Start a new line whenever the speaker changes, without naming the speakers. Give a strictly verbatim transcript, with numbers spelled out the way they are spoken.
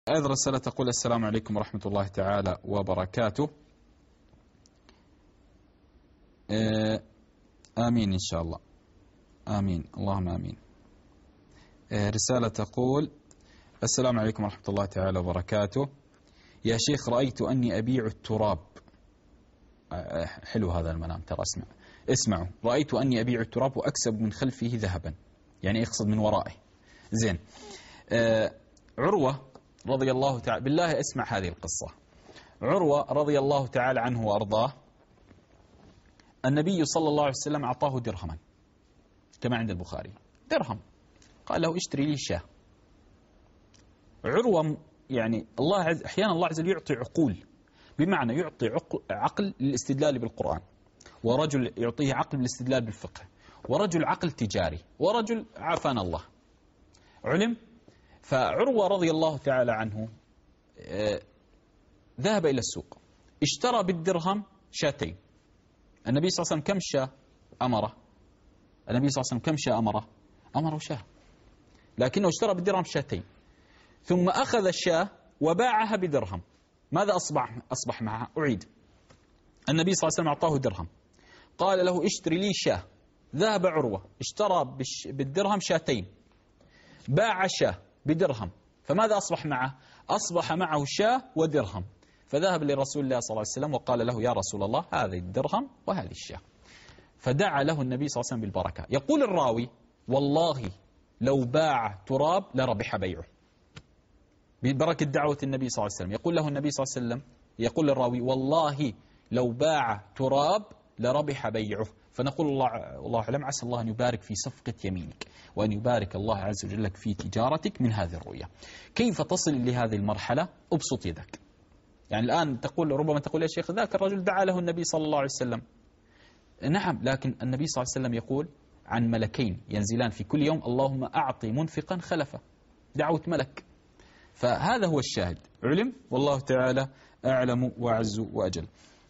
هذه رسالة تقول: السلام عليكم ورحمة الله تعالى وبركاته. آمين إن شاء الله، آمين اللهم آمين. رسالة تقول: السلام عليكم ورحمة الله تعالى وبركاته. يا شيخ، رأيت أني أبيع التراب. حلو هذا المنام، ترى اسمع اسمعوا. رأيت أني أبيع التراب وأكسب من خلفه ذهبا، يعني يقصد من ورائه. زين. آه عروة رضي الله تعالى، بالله اسمع هذه القصة. عروة رضي الله تعالى عنه وأرضاه، النبي صلى الله عليه وسلم أعطاه درهما كما عند البخاري، درهم، قال له: اشتري لي شاة. عروة يعني الله عز أحيانا الله عز وجل يعطي عقول، بمعنى يعطي عقل للاستدلال بالقرآن، ورجل يعطيه عقل للاستدلال بالفقه، ورجل عقل تجاري، ورجل عافانا الله علم. فعروة رضي الله تعالى عنه ذهب إلى السوق، اشترى بالدرهم شاتين. النبي صلى الله عليه وسلم كم شاة أمره؟ النبي صلى الله عليه وسلم كم شاة أمره؟ أمره شاة، لكنه اشترى بالدرهم شاتين، ثم أخذ الشاة وباعها بدرهم. ماذا أصبح أصبح معها؟ أعيد. النبي صلى الله عليه وسلم أعطاه درهم، قال له: اشتري لي شاة. ذهب عروة اشترى بالدرهم شاتين، باع شاة بدرهم، فماذا أصبح معه؟ أصبح معه شاة ودرهم. فذهب لرسول الله صلى الله عليه وسلم وقال له: يا رسول الله، هذه الدرهم وهذه الشاة. فدعا له النبي صلى الله عليه وسلم بالبركة. يقول الراوي: والله لو باع تراب لربح بيعه، ببركة دعوة النبي صلى الله عليه وسلم. يقول له النبي صلى الله عليه وسلم، يقول للراوي: والله لو باع تراب لربح بيعه. فنقول الله والله أعلم، عسى الله أن يبارك في صفقة يمينك، وأن يبارك الله عز وجل لك في تجارتك من هذه الرؤية. كيف تصل لهذه المرحلة؟ أبسط يدك. يعني الآن تقول، ربما تقول: يا شيخ، ذاك الرجل دعا له النبي صلى الله عليه وسلم. نعم، لكن النبي صلى الله عليه وسلم يقول عن ملكين ينزلان في كل يوم: اللهم أعطي منفقا خلفه. دعوة ملك. فهذا هو الشاهد. علم، والله تعالى أعلم وأعز وأجل.